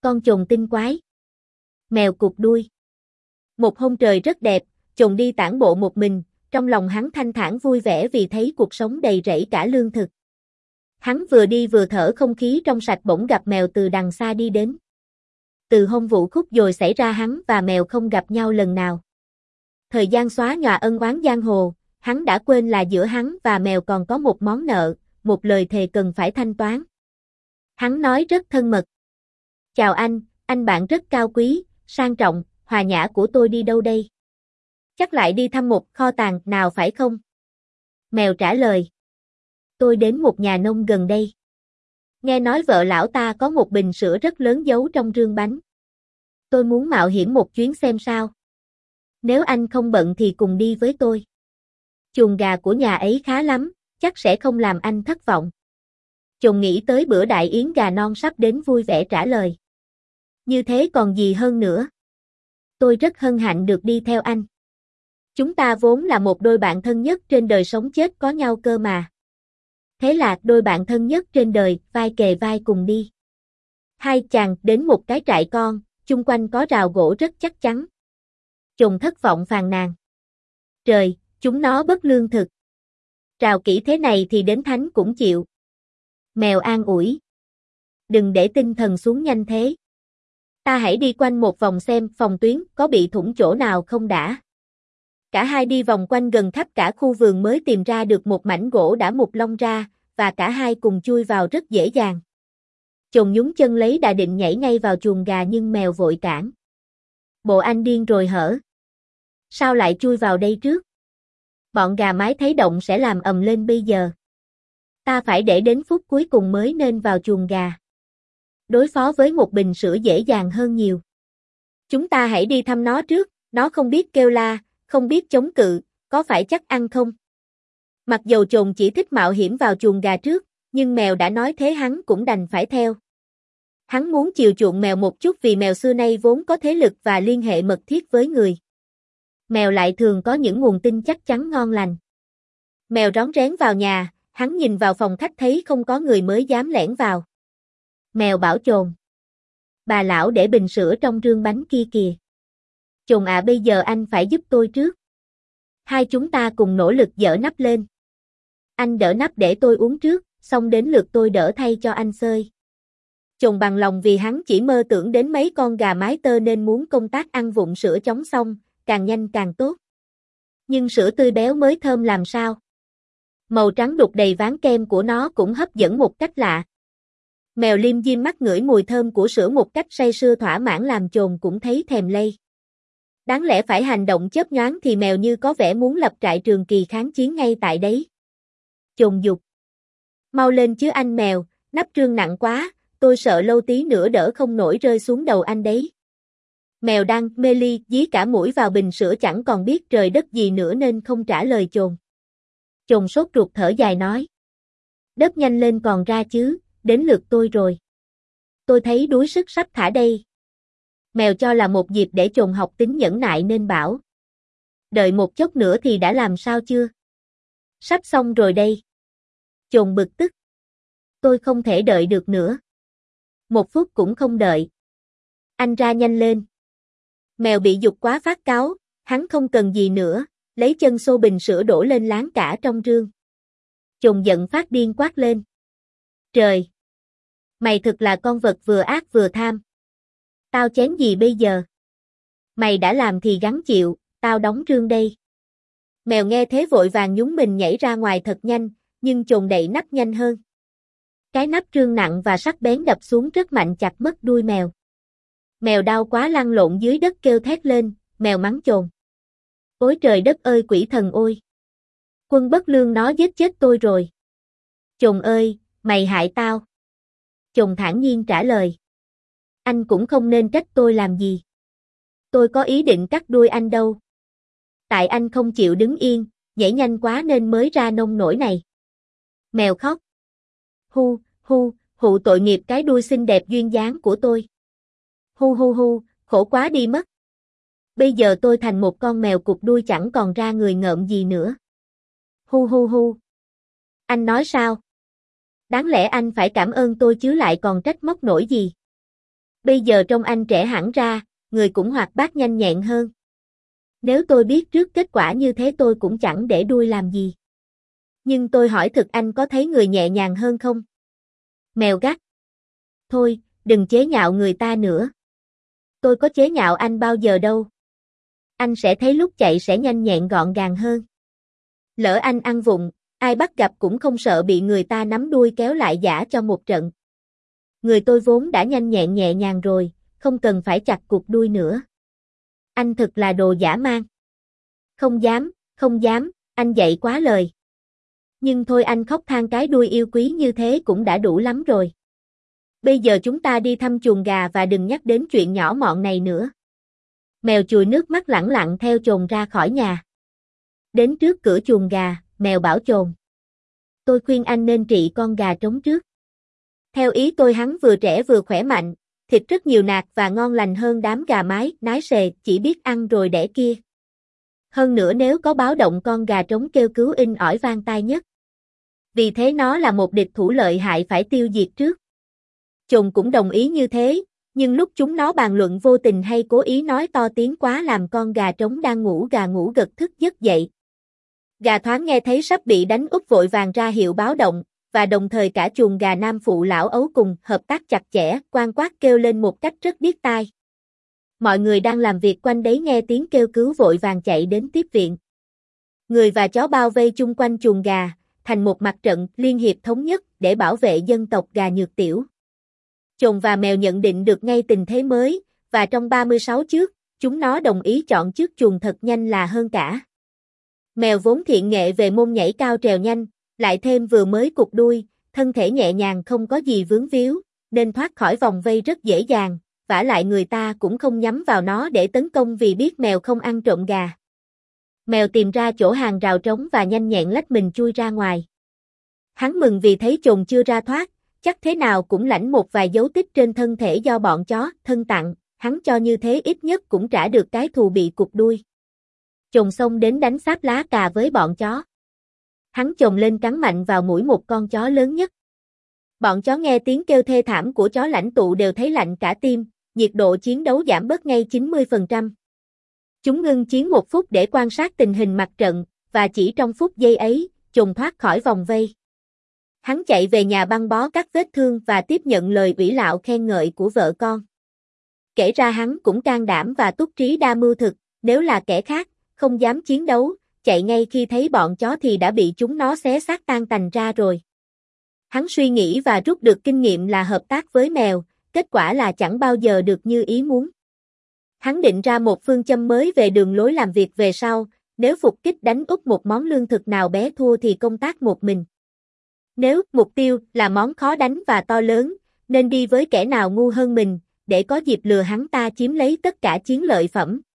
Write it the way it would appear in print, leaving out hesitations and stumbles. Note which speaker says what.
Speaker 1: Con chồn tinh quái. Mèo cụt đuôi. Một hôm trời rất đẹp, chồn đi tản bộ một mình, trong lòng hắn thanh thản vui vẻ vì thấy cuộc sống đầy rẫy cả lương thực. Hắn vừa đi vừa thở không khí trong sạch bỗng gặp mèo từ đằng xa đi đến. Từ hôm vụ khúc dồi xảy ra hắn và mèo không gặp nhau lần nào. Thời gian xóa nhòa ân oán giang hồ, hắn đã quên là giữa hắn và mèo còn có một món nợ, một lời thề cần phải thanh toán. Hắn nói rất thân mật. Chào anh bạn rất cao quý, sang trọng, hòa nhã của tôi đi đâu đây? Chắc lại đi thăm một kho tàng nào phải không? Mèo trả lời. Tôi đến một nhà nông gần đây. Nghe nói vợ lão ta có một bình sữa rất lớn giấu trong rương bánh. Tôi muốn mạo hiểm một chuyến xem sao. Nếu anh không bận thì cùng đi với tôi. Chuồng gà của nhà ấy khá lắm, chắc sẽ không làm anh thất vọng. Chồn nghĩ tới bữa đại yến gà non sắp đến vui vẻ trả lời. Như thế còn gì hơn nữa. Tôi rất hân hạnh được đi theo anh. Chúng ta vốn là một đôi bạn thân nhất trên đời sống chết có nhau cơ mà. Thế là đôi bạn thân nhất trên đời, vai kề vai cùng đi. Hai chàng đến một cái trại con, chung quanh có rào gỗ rất chắc chắn. Chồn thất vọng phàn nàn. Trời, chúng nó bất lương thực. Rào kỹ thế này thì đến thánh cũng chịu. Mèo an ủi. Đừng để tinh thần xuống nhanh thế. Ta hãy đi quanh một vòng xem phòng tuyến có bị thủng chỗ nào không đã. Cả hai đi vòng quanh gần khắp cả khu vườn mới tìm ra được một mảnh gỗ đã mục lông ra, và cả hai cùng chui vào rất dễ dàng. Chồn nhún chân lấy đà định nhảy ngay vào chuồng gà nhưng mèo vội cản. Bộ anh điên rồi hở? Sao lại chui vào đây trước? Bọn gà mái thấy động sẽ làm ầm lên bây giờ. Ta phải để đến phút cuối cùng mới nên vào chuồng gà. Đối phó với một bình sữa dễ dàng hơn nhiều. Chúng ta hãy đi thăm nó trước, nó không biết kêu la, không biết chống cự, có phải chắc ăn không? Mặc dầu chồn chỉ thích mạo hiểm vào chuồng gà trước, nhưng mèo đã nói thế hắn cũng đành phải theo. Hắn muốn chiều chuộng mèo một chút vì mèo xưa nay vốn có thế lực và liên hệ mật thiết với người. Mèo lại thường có những nguồn tin chắc chắn ngon lành. Mèo rón rén vào nhà, hắn nhìn vào phòng khách thấy không có người mới dám lẻn vào. Mèo bảo chồn. Bà lão để bình sữa trong rương bánh kia kìa. Chồn bây giờ anh phải giúp tôi trước. Hai chúng ta cùng nỗ lực dỡ nắp lên. Anh đỡ nắp để tôi uống trước, xong đến lượt tôi đỡ thay cho anh xơi. Chồn bằng lòng vì hắn chỉ mơ tưởng đến mấy con gà mái tơ nên muốn công tác ăn vụng sữa chóng xong, càng nhanh càng tốt. Nhưng sữa tươi béo mới thơm làm sao? Màu trắng đục đầy ván kem của nó cũng hấp dẫn một cách lạ. Mèo liêm diêm mắt ngửi mùi thơm của sữa một cách say sưa thỏa mãn làm chồn cũng thấy thèm lây. Đáng lẽ phải hành động chớp nhoáng thì mèo như có vẻ muốn lập trại trường kỳ kháng chiến ngay tại đấy. Chồn giục. Mau lên chứ anh mèo, nắp rương nặng quá, tôi sợ lâu tí nữa đỡ không nổi rơi xuống đầu anh đấy. Mèo đang mê ly dí cả mũi vào bình sữa chẳng còn biết trời đất gì nữa nên không trả lời chồn. Chồn sốt ruột thở dài nói. Đớp nhanh lên còn ra chứ, đến lượt tôi rồi. Tôi thấy đuối sức sắp thả đây. Mèo cho là một dịp để chồn học tính nhẫn nại nên bảo. Đợi một chốc nữa thì đã làm sao chưa? Sắp xong rồi đây. Chồn bực tức. Tôi không thể đợi được nữa. Một phút cũng không đợi. Anh ra nhanh lên. Mèo bị giục quá phát cáu, hắn không cần gì nữa, lấy chân xô bình sữa đổ lên láng cả trong rương. Chồn giận phát điên quát lên. Trời! Mày thực là con vật vừa ác vừa tham. Tao chén gì bây giờ? Mày đã làm thì gắng chịu, tao đóng rương đây. Mèo nghe thế vội vàng nhún mình nhảy ra ngoài thật nhanh, nhưng chồn đậy nắp nhanh hơn. Cái nắp rương nặng và sắc bén đập xuống rất mạnh chặt mất đuôi mèo. Mèo đau quá lăn lộn dưới đất kêu thét lên, mèo mắng chồn. Ôi trời đất ơi quỷ thần ôi! Quân bất lương nó giết chết tôi rồi. Chồn ơi, mày hại tao. Chồn thản nhiên trả lời. Anh cũng không nên trách tôi làm gì. Tôi có ý định cắt đuôi anh đâu. Tại anh không chịu đứng yên, nhảy nhanh quá nên mới ra nông nổi này. Mèo khóc. Hu, hu, hụ tội nghiệp cái đuôi xinh đẹp duyên dáng của tôi. Hu hu hu, khổ quá đi mất. Bây giờ tôi thành một con mèo cụt đuôi chẳng còn ra người ngợm gì nữa. Hu hu hu. Anh nói sao? Đáng lẽ anh phải cảm ơn tôi chứ lại còn trách móc nổi gì. Bây giờ trông anh trẻ hẳn ra, người cũng hoạt bát nhanh nhẹn hơn. Nếu tôi biết trước kết quả như thế tôi cũng chẳng để đuôi làm gì. Nhưng tôi hỏi thực anh có thấy người nhẹ nhàng hơn không? Mèo gắt. Thôi, đừng chế nhạo người ta nữa. Tôi có chế nhạo anh bao giờ đâu. Anh sẽ thấy lúc chạy sẽ nhanh nhẹn gọn gàng hơn. Lỡ anh ăn vụng, ai bắt gặp cũng không sợ bị người ta nắm đuôi kéo lại giã cho một trận. Người tôi vốn đã nhanh nhẹn nhẹ nhàng rồi, không cần phải chặt cụt đuôi nữa. Anh thực là đồ dã man. Không dám, anh dạy quá lời. Nhưng thôi anh khóc than cái đuôi yêu quý như thế cũng đã đủ lắm rồi. Bây giờ chúng ta đi thăm chuồng gà và đừng nhắc đến chuyện nhỏ mọn này nữa. Mèo chùi nước mắt lẳng lặng theo chồn ra khỏi nhà. Đến trước cửa chuồng gà, mèo bảo chồn. Tôi khuyên anh nên trị con gà trống trước. Theo ý tôi hắn vừa trẻ vừa khỏe mạnh, thịt rất nhiều nạc và ngon lành hơn đám gà mái, nái xề, chỉ biết ăn rồi đẻ kia. Hơn nữa nếu có báo động con gà trống kêu cứu in ỏi vang tai nhất. Vì thế nó là một địch thủ lợi hại phải tiêu diệt trước. Chồn cũng đồng ý như thế, nhưng lúc chúng nó bàn luận vô tình hay cố ý nói to tiếng quá làm con gà trống đang ngủ gà ngủ gật thức giấc dậy. Gà thoáng nghe thấy sắp bị đánh úp vội vàng ra hiệu báo động, và đồng thời cả chuồng gà nam phụ lão ấu cùng hợp tác chặt chẽ, quang quát kêu lên một cách rất điếc tai. Mọi người đang làm việc quanh đấy nghe tiếng kêu cứu vội vàng chạy đến tiếp viện. Người và chó bao vây chung quanh chuồng gà, thành một mặt trận liên hiệp thống nhất để bảo vệ dân tộc gà Nhược Tiểu. Chồn và mèo nhận định được ngay tình thế mới, và trong 36 trước, chúng nó đồng ý chọn trước chuồng thật nhanh là hơn cả. Mèo vốn thiện nghệ về môn nhảy cao trèo nhanh, lại thêm vừa mới cụt đuôi, thân thể nhẹ nhàng không có gì vướng víu, nên thoát khỏi vòng vây rất dễ dàng, vả lại người ta cũng không nhắm vào nó để tấn công vì biết mèo không ăn trộm gà. Mèo tìm ra chỗ hàng rào trống và nhanh nhẹn lách mình chui ra ngoài. Hắn mừng vì thấy chồn chưa ra thoát, chắc thế nào cũng lãnh một vài dấu tích trên thân thể do bọn chó thân tặng, hắn cho như thế ít nhất cũng trả được cái thù bị cụt đuôi. Chồn xông đến đánh sáp lá cà với bọn chó. Hắn chồm lên cắn mạnh vào mũi một con chó lớn nhất. Bọn chó nghe tiếng kêu thê thảm của chó lãnh tụ đều thấy lạnh cả tim, nhiệt độ chiến đấu giảm bớt ngay 90%. Chúng ngưng chiến 1 phút để quan sát tình hình mặt trận, và chỉ trong phút giây ấy, chồn thoát khỏi vòng vây. Hắn chạy về nhà băng bó các vết thương và tiếp nhận lời ủy lạo khen ngợi của vợ con. Kể ra hắn cũng can đảm và túc trí đa mưu thực, nếu là kẻ khác, không dám chiến đấu, chạy ngay khi thấy bọn chó thì đã bị chúng nó xé xác tan tành ra rồi. Hắn suy nghĩ và rút được kinh nghiệm là hợp tác với mèo, kết quả là chẳng bao giờ được như ý muốn. Hắn định ra một phương châm mới về đường lối làm việc về sau, nếu phục kích đánh úp một món lương thực nào bé thua thì công tác một mình. Nếu mục tiêu là món khó đánh và to lớn, nên đi với kẻ nào ngu hơn mình, để có dịp lừa hắn ta chiếm lấy tất cả chiến lợi phẩm.